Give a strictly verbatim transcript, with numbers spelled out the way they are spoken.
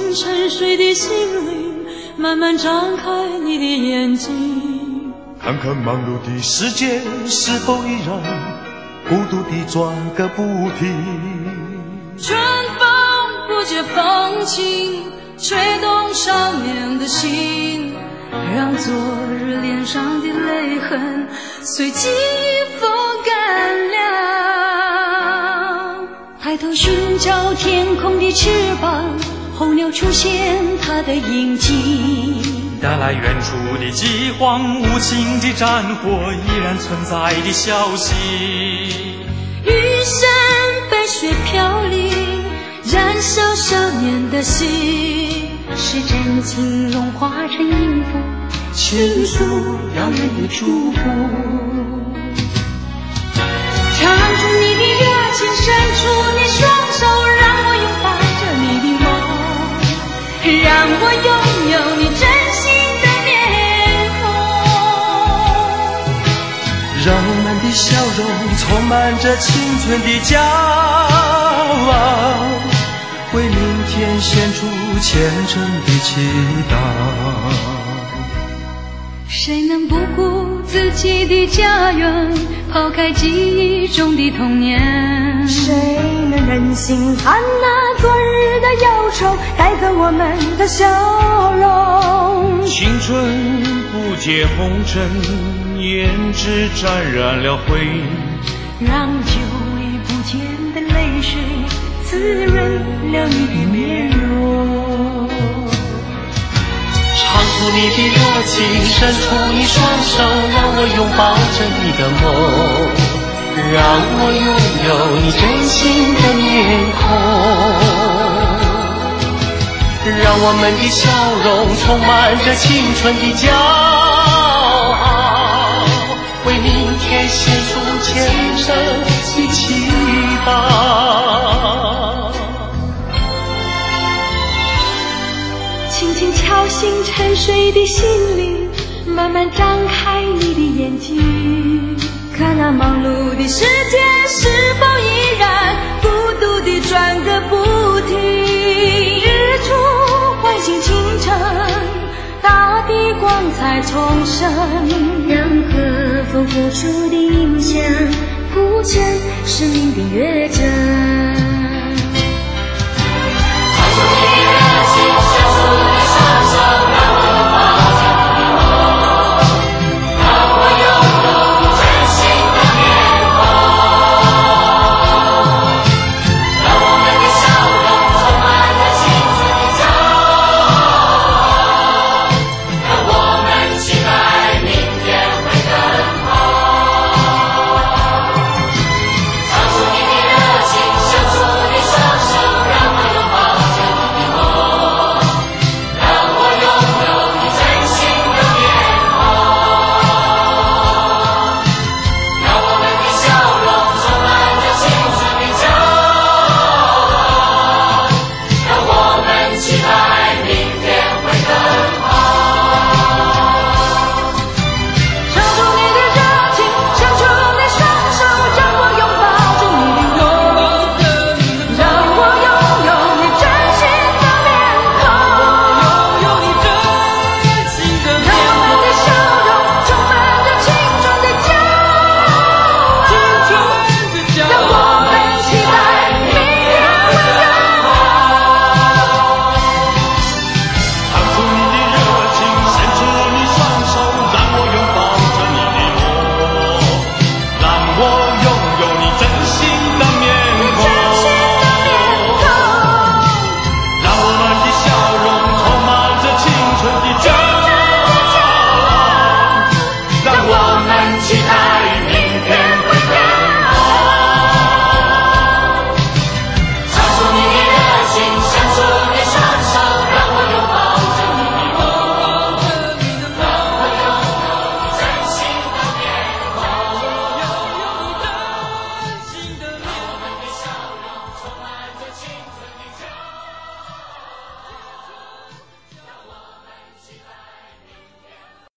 醒沉睡的心灵，慢慢张开你的眼睛， 看看忙碌的世界是否依然孤独地转个不停。 春风不解风情，吹动少年的心，让昨日脸上的泪痕随记忆风干了。抬头寻找天空的翅膀，候鸟出现它的影迹， 带来远处的饥荒，无情的战火依然存在的消息。 玉山白雪飘零，燃烧少年的心，是真情融化成音符，倾诉遥远的祝福。唱出你的热情，伸出你双手，让我拥抱着你的梦，让我拥有你真心的面孔， 让我们的笑容充满着青春的骄傲，为明天献出虔诚的祈祷。 谁能不顾自己的家园，抛开记忆中的童年？ 谁能忍心看那昨日的忧愁带走我们的笑容？ 青春不解红尘，胭脂沾染了灰， 让久已不见的泪水滋润了你的面容。 唱出你的热情，伸出你双手，让我拥抱着你的梦，让我拥有你真心的面孔，让我们的笑容充满着青春的骄傲，为明天献出虔诚的祈祷。 轻轻敲醒沉睡的心灵，慢慢张开你的眼睛， 看那忙碌的世界是否依然孤独地转个不停。日出唤醒清晨，大地光彩重生， 让和风付出的影响谱成生命的乐章。